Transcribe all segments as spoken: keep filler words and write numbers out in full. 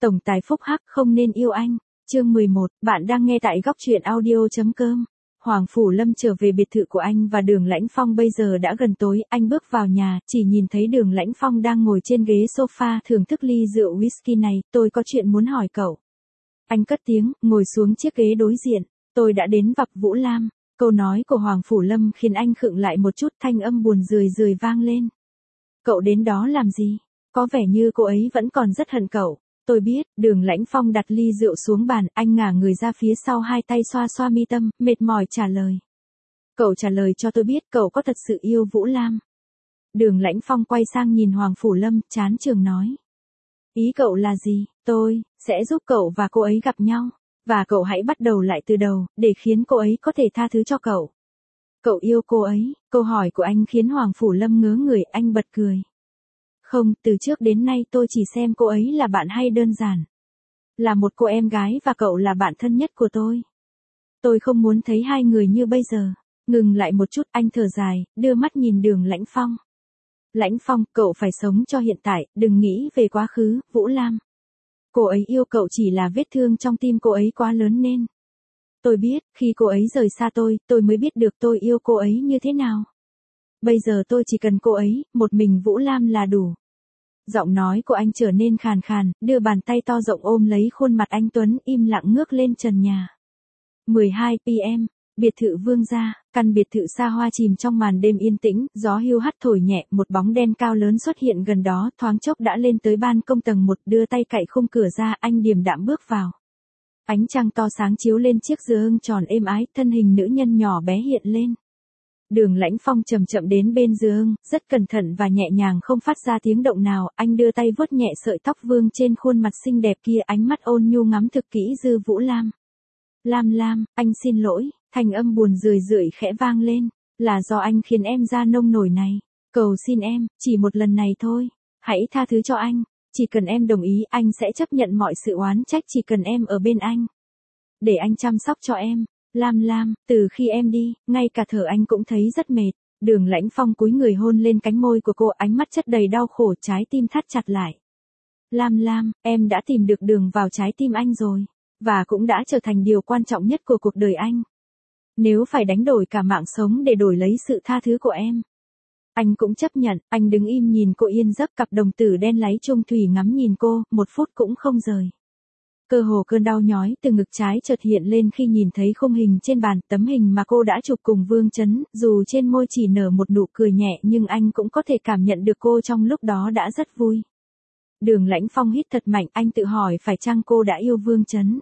Tổng tài phúc hắc không nên yêu anh. Chương mười một, bạn đang nghe tại góc truyện audio.com. Hoàng Phủ Lâm trở về biệt thự của anh và Đường Lãnh Phong bây giờ đã gần tối, anh bước vào nhà, chỉ nhìn thấy Đường Lãnh Phong đang ngồi trên ghế sofa thưởng thức ly rượu whisky này, tôi có chuyện muốn hỏi cậu. Anh cất tiếng, ngồi xuống chiếc ghế đối diện, tôi đã đến gặp Vũ Lam. Câu nói của Hoàng Phủ Lâm khiến anh khựng lại một chút, thanh âm buồn rười rười vang lên. Cậu đến đó làm gì? Có vẻ như cô ấy vẫn còn rất hận cậu. Tôi biết. Đường Lãnh Phong đặt ly rượu xuống bàn, anh ngả người ra phía sau, hai tay xoa xoa mi tâm, mệt mỏi trả lời. Cậu trả lời cho tôi biết cậu có thật sự yêu Vũ Lam. Đường Lãnh Phong quay sang nhìn Hoàng Phủ Lâm, chán chường nói. Ý cậu là gì? Tôi sẽ giúp cậu và cô ấy gặp nhau. Và cậu hãy bắt đầu lại từ đầu, để khiến cô ấy có thể tha thứ cho cậu. Cậu yêu cô ấy? Câu hỏi của anh khiến Hoàng Phủ Lâm ngớ người, anh bật cười. Không, từ trước đến nay tôi chỉ xem cô ấy là bạn hay đơn giản. Là một cô em gái và cậu là bạn thân nhất của tôi. Tôi không muốn thấy hai người như bây giờ. Ngừng lại một chút, anh thở dài, đưa mắt nhìn Đường Lãnh Phong. Lãnh Phong, cậu phải sống cho hiện tại, đừng nghĩ về quá khứ, Vũ Lam. Cô ấy yêu cậu chỉ là vết thương trong tim cô ấy quá lớn nên. Tôi biết, khi cô ấy rời xa tôi, tôi mới biết được tôi yêu cô ấy như thế nào. Bây giờ tôi chỉ cần cô ấy, một mình Vũ Lam là đủ. Giọng nói của anh trở nên khàn khàn, đưa bàn tay to rộng ôm lấy khuôn mặt anh Tuấn, im lặng ngước lên trần nhà. mười hai p m, biệt thự Vương gia, căn biệt thự xa hoa chìm trong màn đêm yên tĩnh, gió hiu hắt thổi nhẹ, một bóng đen cao lớn xuất hiện gần đó, thoáng chốc đã lên tới ban công tầng một, đưa tay cạy khung cửa ra, anh điềm đạm bước vào. Ánh trăng to sáng chiếu lên chiếc giường tròn êm ái, thân hình nữ nhân nhỏ bé hiện lên. Đường Lãnh Phong chậm chậm đến bên giường, rất cẩn thận và nhẹ nhàng không phát ra tiếng động nào, anh đưa tay vuốt nhẹ sợi tóc vương trên khuôn mặt xinh đẹp kia, ánh mắt ôn nhu ngắm thực kỹ Dư Vũ Lam. Lam Lam, anh xin lỗi, thanh âm buồn rười rượi khẽ vang lên, là do anh khiến em ra nông nổi này, cầu xin em, chỉ một lần này thôi, hãy tha thứ cho anh, chỉ cần em đồng ý anh sẽ chấp nhận mọi sự oán trách, chỉ cần em ở bên anh, để anh chăm sóc cho em. Lam Lam, từ khi em đi, ngay cả thở anh cũng thấy rất mệt. Đường Lãnh Phong cúi người hôn lên cánh môi của cô, ánh mắt chất đầy đau khổ, trái tim thắt chặt lại. Lam Lam, em đã tìm được đường vào trái tim anh rồi, và cũng đã trở thành điều quan trọng nhất của cuộc đời anh. Nếu phải đánh đổi cả mạng sống để đổi lấy sự tha thứ của em, anh cũng chấp nhận. Anh đứng im nhìn cô yên giấc, cặp đồng tử đen láy trung thủy ngắm nhìn cô, một phút cũng không rời. Cơ hồ cơn đau nhói từ ngực trái chợt hiện lên khi nhìn thấy khung hình trên bàn, tấm hình mà cô đã chụp cùng Vương Chấn, dù trên môi chỉ nở một nụ cười nhẹ nhưng anh cũng có thể cảm nhận được cô trong lúc đó đã rất vui. Đường Lãnh Phong hít thật mạnh, anh tự hỏi phải chăng cô đã yêu Vương Chấn.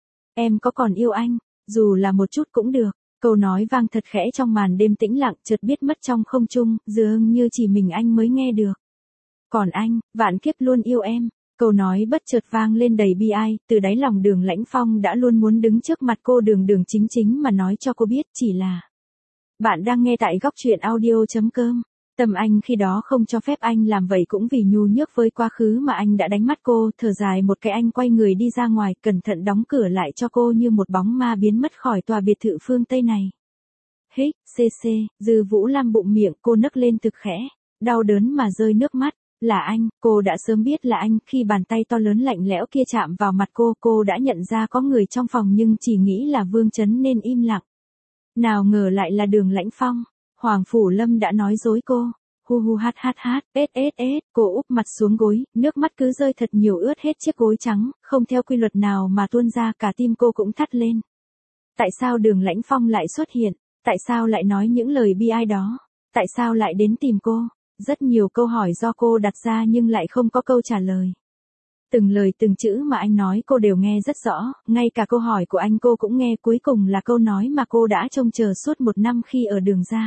Em có còn yêu anh, dù là một chút cũng được. Câu nói vang thật khẽ trong màn đêm tĩnh lặng, chợt biết mất trong không trung, dường như chỉ mình anh mới nghe được. Còn anh, vạn kiếp luôn yêu em. Câu nói bất chợt vang lên đầy bi ai, từ đáy lòng Đường Lãnh Phong đã luôn muốn đứng trước mặt cô đường đường chính chính mà nói cho cô biết, chỉ là. Bạn đang nghe tại góc truyện audio.com. Tâm anh khi đó không cho phép anh làm vậy cũng vì nhu nhược với quá khứ mà anh đã đánh mất cô, thở dài một cái anh quay người đi ra ngoài, cẩn thận đóng cửa lại cho cô như một bóng ma biến mất khỏi tòa biệt thự phương Tây này. Hích, xê xê, Dư Vũ Lam bụng miệng, cô nấc lên thực khẽ, đau đớn mà rơi nước mắt. Là anh, cô đã sớm biết là anh, khi bàn tay to lớn lạnh lẽo kia chạm vào mặt cô, cô đã nhận ra có người trong phòng nhưng chỉ nghĩ là Vương Chấn nên im lặng. Nào ngờ lại là Đường Lãnh Phong. Hoàng Phủ Lâm đã nói dối cô. Hu hu hát hát hát, ết ết ết, cô úp mặt xuống gối, nước mắt cứ rơi thật nhiều ướt hết chiếc gối trắng, không theo quy luật nào mà tuôn ra, cả tim cô cũng thắt lên. Tại sao Đường Lãnh Phong lại xuất hiện? Tại sao lại nói những lời bi ai đó? Tại sao lại đến tìm cô? Rất nhiều câu hỏi do cô đặt ra nhưng lại không có câu trả lời. Từng lời từng chữ mà anh nói cô đều nghe rất rõ, ngay cả câu hỏi của anh cô cũng nghe, cuối cùng là câu nói mà cô đã trông chờ suốt một năm khi ở Đường gia.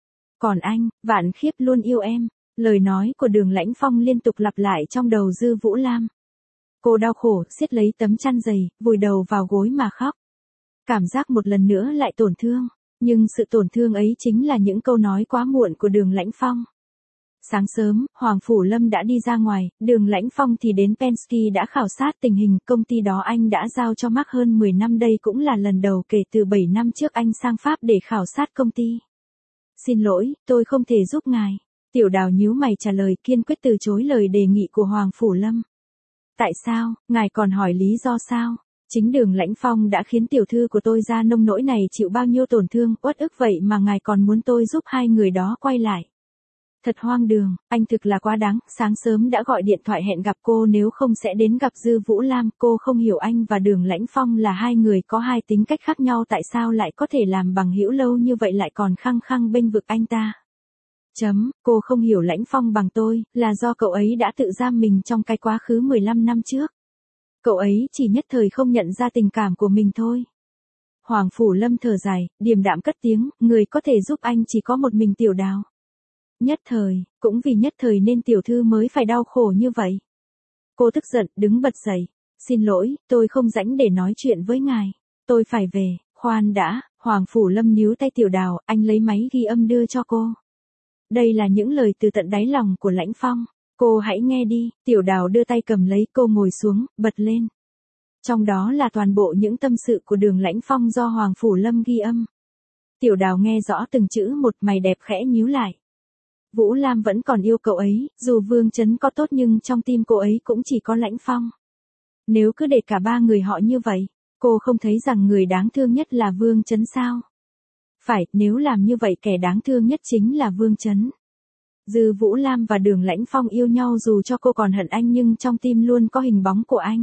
Còn anh, vạn khiếp luôn yêu em. Lời nói của Đường Lãnh Phong liên tục lặp lại trong đầu Dư Vũ Lam. Cô đau khổ, siết lấy tấm chăn dày, vùi đầu vào gối mà khóc. Cảm giác một lần nữa lại tổn thương, nhưng sự tổn thương ấy chính là những câu nói quá muộn của Đường Lãnh Phong. Sáng sớm, Hoàng Phủ Lâm đã đi ra ngoài, Đường Lãnh Phong thì đến Penske đã khảo sát tình hình, công ty đó anh đã giao cho Mark hơn mười năm, đây cũng là lần đầu kể từ bảy năm trước anh sang Pháp để khảo sát công ty. Xin lỗi, tôi không thể giúp ngài. Tiểu Đào nhíu mày trả lời, kiên quyết từ chối lời đề nghị của Hoàng Phủ Lâm. Tại sao, ngài còn hỏi lý do sao? Chính Đường Lãnh Phong đã khiến tiểu thư của tôi ra nông nỗi này chịu bao nhiêu tổn thương, uất ức vậy mà ngài còn muốn tôi giúp hai người đó quay lại. Thật hoang đường, anh thực là quá đáng, sáng sớm đã gọi điện thoại hẹn gặp cô nếu không sẽ đến gặp Dư Vũ Lam, cô không hiểu anh và Đường Lãnh Phong là hai người có hai tính cách khác nhau tại sao lại có thể làm bằng hữu lâu như vậy lại còn khăng khăng bênh vực anh ta. Chấm, cô không hiểu Lãnh Phong bằng tôi, là do cậu ấy đã tự giam mình trong cái quá khứ mười lăm năm trước. Cậu ấy chỉ nhất thời không nhận ra tình cảm của mình thôi. Hoàng Phủ Lâm thở dài, điềm đạm cất tiếng, người có thể giúp anh chỉ có một mình Tiểu Đào. Nhất thời, cũng vì nhất thời nên tiểu thư mới phải đau khổ như vậy. Cô tức giận, đứng bật dậy. Xin lỗi, tôi không rảnh để nói chuyện với ngài. Tôi phải về, khoan đã, Hoàng Phủ Lâm níu tay Tiểu Đào, anh lấy máy ghi âm đưa cho cô. Đây là những lời từ tận đáy lòng của Lãnh Phong. Cô hãy nghe đi, Tiểu Đào đưa tay cầm lấy, cô ngồi xuống, bật lên. Trong đó là toàn bộ những tâm sự của Đường Lãnh Phong do Hoàng Phủ Lâm ghi âm. Tiểu Đào nghe rõ từng chữ một, mày đẹp khẽ nhíu lại. Vũ Lam vẫn còn yêu cậu ấy, dù Vương Chấn có tốt nhưng trong tim cô ấy cũng chỉ có Lãnh Phong. Nếu cứ để cả ba người họ như vậy, cô không thấy rằng người đáng thương nhất là Vương Chấn sao? Phải, nếu làm như vậy kẻ đáng thương nhất chính là Vương Chấn. Dư Vũ Lam và Đường Lãnh Phong yêu nhau dù cho cô còn hận anh nhưng trong tim luôn có hình bóng của anh.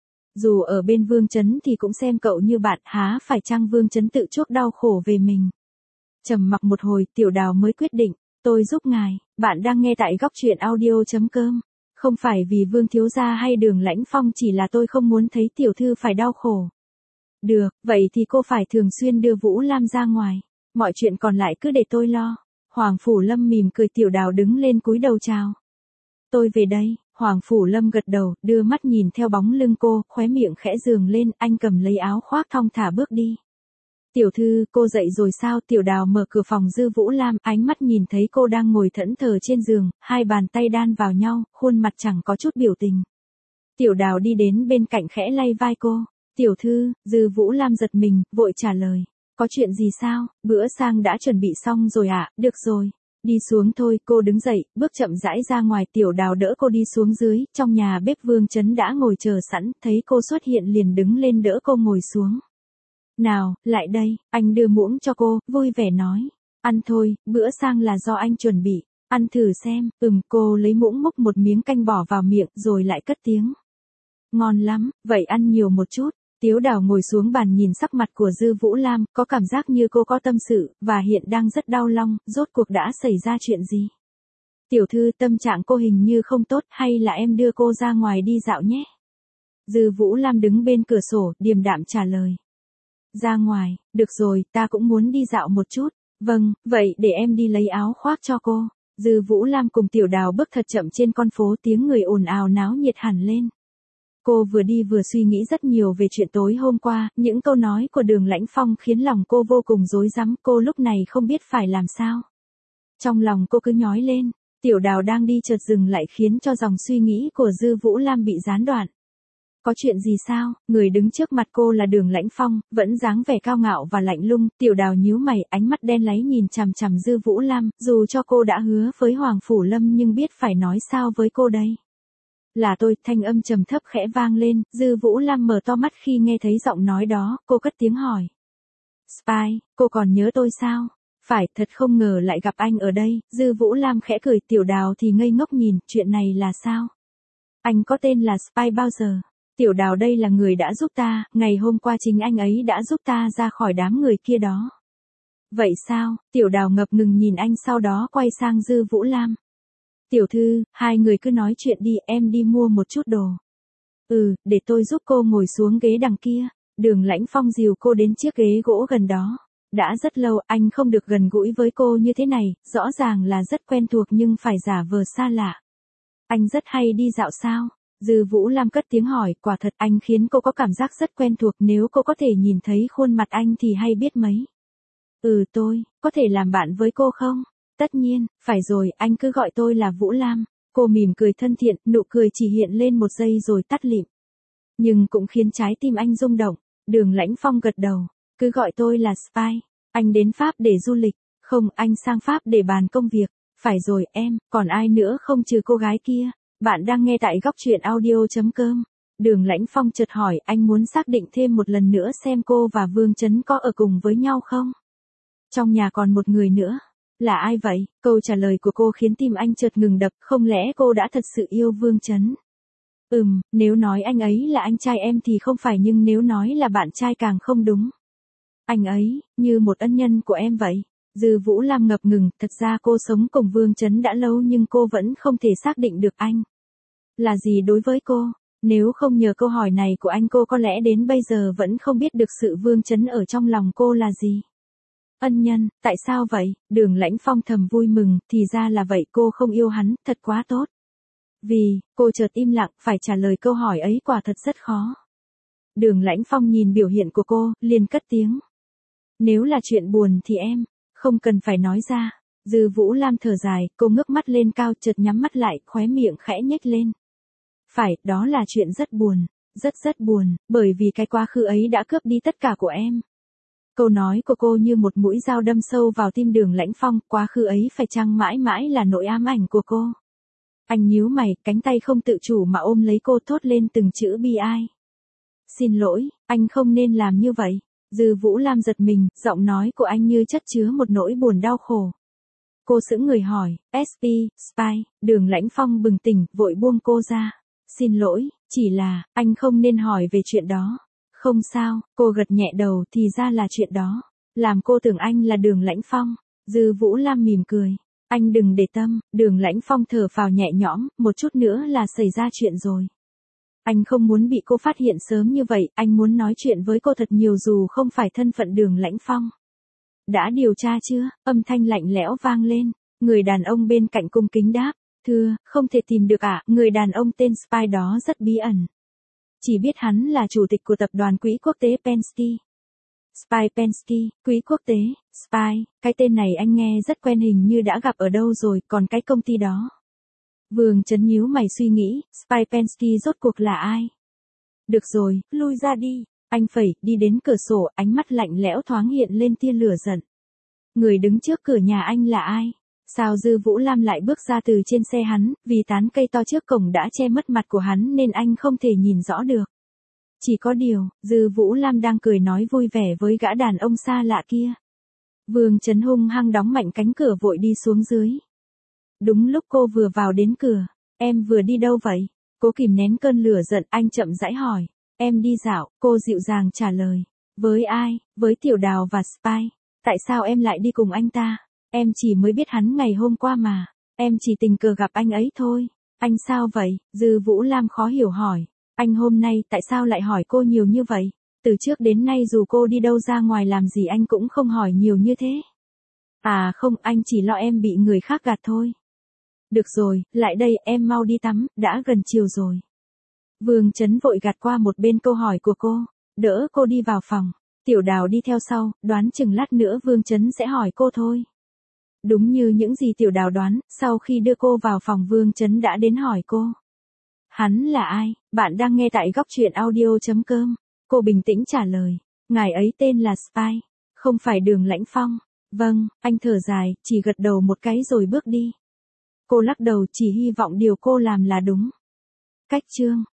Dù ở bên Vương Chấn thì cũng xem cậu như bạn, há phải chăng Vương Chấn tự chuốc đau khổ về mình. Trầm mặc một hồi, Tiểu Đào mới quyết định, tôi giúp ngài, bạn đang nghe tại góc truyện audio chấm com. Không phải vì Vương thiếu gia hay Đường Lãnh Phong, chỉ là tôi không muốn thấy tiểu thư phải đau khổ. Được, vậy thì cô phải thường xuyên đưa Vũ Lam ra ngoài, mọi chuyện còn lại cứ để tôi lo. Hoàng Phủ Lâm mỉm cười, Tiểu Đào đứng lên cúi đầu chào. Tôi về đây, Hoàng Phủ Lâm gật đầu, đưa mắt nhìn theo bóng lưng cô, khóe miệng khẽ dường lên, anh cầm lấy áo khoác thong thả bước đi. Tiểu thư, cô dậy rồi sao? Tiểu Đào mở cửa phòng Dư Vũ Lam, ánh mắt nhìn thấy cô đang ngồi thẫn thờ trên giường, hai bàn tay đan vào nhau, khuôn mặt chẳng có chút biểu tình. Tiểu Đào đi đến bên cạnh khẽ lay vai cô. Tiểu thư, Dư Vũ Lam giật mình, vội trả lời. Có chuyện gì sao? Bữa sang đã chuẩn bị xong rồi ạ, à? Được rồi. Đi xuống thôi, cô đứng dậy, bước chậm rãi ra ngoài. Tiểu Đào đỡ cô đi xuống dưới, trong nhà bếp Vương Chấn đã ngồi chờ sẵn, thấy cô xuất hiện liền đứng lên đỡ cô ngồi xuống. Nào, lại đây, anh đưa muỗng cho cô, vui vẻ nói. Ăn thôi, bữa sang là do anh chuẩn bị, ăn thử xem. Ừm, cô lấy muỗng múc một miếng canh bỏ vào miệng, rồi lại cất tiếng. Ngon lắm, vậy ăn nhiều một chút. Tiếu Đào ngồi xuống bàn nhìn sắc mặt của Dư Vũ Lam, có cảm giác như cô có tâm sự, và hiện đang rất đau lòng, rốt cuộc đã xảy ra chuyện gì? Tiểu thư, tâm trạng cô hình như không tốt, hay là em đưa cô ra ngoài đi dạo nhé? Dư Vũ Lam đứng bên cửa sổ, điềm đạm trả lời. Ra ngoài, được rồi, ta cũng muốn đi dạo một chút. Vâng, vậy để em đi lấy áo khoác cho cô. Dư Vũ Lam cùng Tiểu Đào bước thật chậm trên con phố, tiếng người ồn ào náo nhiệt hẳn lên. Cô vừa đi vừa suy nghĩ rất nhiều về chuyện tối hôm qua, những câu nói của Đường Lãnh Phong khiến lòng cô vô cùng rối rắm, cô lúc này không biết phải làm sao. Trong lòng cô cứ nhói lên, Tiểu Đào đang đi chợt dừng lại khiến cho dòng suy nghĩ của Dư Vũ Lam bị gián đoạn. Có chuyện gì sao? Người đứng trước mặt cô là Đường Lãnh Phong, vẫn dáng vẻ cao ngạo và lạnh lùng. Tiểu Đào nhíu mày, ánh mắt đen láy nhìn chằm chằm Dư Vũ Lam, dù cho cô đã hứa với Hoàng Phủ Lâm nhưng biết phải nói sao với cô đây. Là tôi, thanh âm trầm thấp khẽ vang lên, Dư Vũ Lam mở to mắt khi nghe thấy giọng nói đó, cô cất tiếng hỏi. Spy, cô còn nhớ tôi sao? Phải, thật không ngờ lại gặp anh ở đây. Dư Vũ Lam khẽ cười, Tiểu Đào thì ngây ngốc nhìn, chuyện này là sao? Anh có tên là Spy bao giờ? Tiểu Đào, đây là người đã giúp ta, ngày hôm qua chính anh ấy đã giúp ta ra khỏi đám người kia đó. Vậy sao? Tiểu Đào ngập ngừng nhìn anh, sau đó quay sang Dư Vũ Lam. Tiểu thư, hai người cứ nói chuyện đi, em đi mua một chút đồ. Ừ, để tôi giúp cô ngồi xuống ghế đằng kia. Đường Lãnh Phong dìu cô đến chiếc ghế gỗ gần đó. Đã rất lâu anh không được gần gũi với cô như thế này, rõ ràng là rất quen thuộc nhưng phải giả vờ xa lạ. Anh rất hay đi dạo sao? Dư Vũ Lam cất tiếng hỏi, quả thật anh khiến cô có cảm giác rất quen thuộc, nếu cô có thể nhìn thấy khuôn mặt anh thì hay biết mấy. Ừ, tôi, có thể làm bạn với cô không? Tất nhiên, phải rồi, anh cứ gọi tôi là Vũ Lam. Cô mỉm cười thân thiện, nụ cười chỉ hiện lên một giây rồi tắt lịm. Nhưng cũng khiến trái tim anh rung động. Đường Lãnh Phong gật đầu, cứ gọi tôi là Spy. Anh đến Pháp để du lịch, không, anh sang Pháp để bàn công việc. Phải rồi em, còn ai nữa không trừ cô gái kia? Bạn đang nghe tại góc chuyện audio chấm com. Đường Lãnh Phong chợt hỏi, anh muốn xác định thêm một lần nữa xem cô và Vương Chấn có ở cùng với nhau không? Trong nhà còn một người nữa. Là ai vậy? Câu trả lời của cô khiến tim anh chợt ngừng đập, không lẽ cô đã thật sự yêu Vương Chấn? Ừm, nếu nói anh ấy là anh trai em thì không phải, nhưng nếu nói là bạn trai càng không đúng. Anh ấy, như một ân nhân của em vậy. Dư Vũ Lam ngập ngừng, thật ra cô sống cùng Vương Chấn đã lâu nhưng cô vẫn không thể xác định được anh là gì đối với cô. Nếu không nhờ câu hỏi này của anh, cô có lẽ đến bây giờ vẫn không biết được sự Vương Chấn ở trong lòng cô là gì. Ân nhân, tại sao vậy? Đường Lãnh Phong thầm vui mừng, thì ra là vậy, cô không yêu hắn, thật quá tốt. Vì, cô chợt im lặng, phải trả lời câu hỏi ấy quả thật rất khó. Đường Lãnh Phong nhìn biểu hiện của cô, liền cất tiếng. Nếu là chuyện buồn thì em, không cần phải nói ra. Dư Vũ Lam thở dài, cô ngước mắt lên cao, chợt nhắm mắt lại, khóe miệng khẽ nhếch lên. Phải, đó là chuyện rất buồn, rất rất buồn, bởi vì cái quá khứ ấy đã cướp đi tất cả của em. Câu nói của cô như một mũi dao đâm sâu vào tim Đường Lãnh Phong, quá khứ ấy phải chăng mãi mãi là nỗi ám ảnh của cô. Anh nhíu mày, cánh tay không tự chủ mà ôm lấy cô, thốt lên từng chữ bi ai. Xin lỗi, anh không nên làm như vậy. Dư Vũ Lam giật mình, giọng nói của anh như chất chứa một nỗi buồn đau khổ. Cô sững người hỏi, ét pê, Spy. Đường Lãnh Phong bừng tỉnh, vội buông cô ra. Xin lỗi, chỉ là, anh không nên hỏi về chuyện đó. Không sao, cô gật nhẹ đầu, thì ra là chuyện đó. Làm cô tưởng anh là Đường Lãnh Phong. Dư Vũ Lam mỉm cười. Anh đừng để tâm. Đường Lãnh Phong thở phào nhẹ nhõm, một chút nữa là xảy ra chuyện rồi. Anh không muốn bị cô phát hiện sớm như vậy, anh muốn nói chuyện với cô thật nhiều dù không phải thân phận Đường Lãnh Phong. Đã điều tra chưa? Âm thanh lạnh lẽo vang lên. Người đàn ông bên cạnh cung kính đáp. Thưa, không thể tìm được ạ. À? Người đàn ông tên Spy đó rất bí ẩn. Chỉ biết hắn là chủ tịch của tập đoàn quỹ quốc tế Penske. Spy Penske, quỹ quốc tế, Spy, cái tên này anh nghe rất quen, hình như đã gặp ở đâu rồi, còn cái công ty đó. Vương Chấn nhíu mày suy nghĩ, Spy Penske rốt cuộc là ai? Được rồi, lui ra đi. Anh phẩy, đi đến cửa sổ, ánh mắt lạnh lẽo thoáng hiện lên tia lửa giận. Người đứng trước cửa nhà anh là ai? Sao Dư Vũ Lam lại bước ra từ trên xe hắn, vì tán cây to trước cổng đã che mất mặt của hắn nên anh không thể nhìn rõ được. Chỉ có điều, Dư Vũ Lam đang cười nói vui vẻ với gã đàn ông xa lạ kia. Vương Chấn hung hăng đóng mạnh cánh cửa vội đi xuống dưới. Đúng lúc cô vừa vào đến cửa, em vừa đi đâu vậy? Cố kìm nén cơn lửa giận, anh chậm rãi hỏi. Em đi dạo, cô dịu dàng trả lời. Với ai? Với Tiểu Đào và Spy. Tại sao em lại đi cùng anh ta? Em chỉ mới biết hắn ngày hôm qua mà. Em chỉ tình cờ gặp anh ấy thôi. Anh sao vậy? Dư Vũ Lam khó hiểu hỏi. Anh hôm nay tại sao lại hỏi cô nhiều như vậy? Từ trước đến nay dù cô đi đâu ra ngoài làm gì anh cũng không hỏi nhiều như thế. À không, anh chỉ lo em bị người khác gạt thôi. Được rồi, lại đây, em mau đi tắm, đã gần chiều rồi. Vương Chấn vội gạt qua một bên câu hỏi của cô, đỡ cô đi vào phòng. Tiểu Đào đi theo sau, đoán chừng lát nữa Vương Chấn sẽ hỏi cô thôi. Đúng như những gì Tiểu Đào đoán, sau khi đưa cô vào phòng Vương Chấn đã đến hỏi cô. Hắn là ai? Bạn đang nghe tại góc chuyện audio chấm com. Cô bình tĩnh trả lời. Ngài ấy tên là Spy. Không phải Đường Lãnh Phong. Vâng, anh thở dài, chỉ gật đầu một cái rồi bước đi. Cô lắc đầu, chỉ hy vọng điều cô làm là đúng. Cách chương.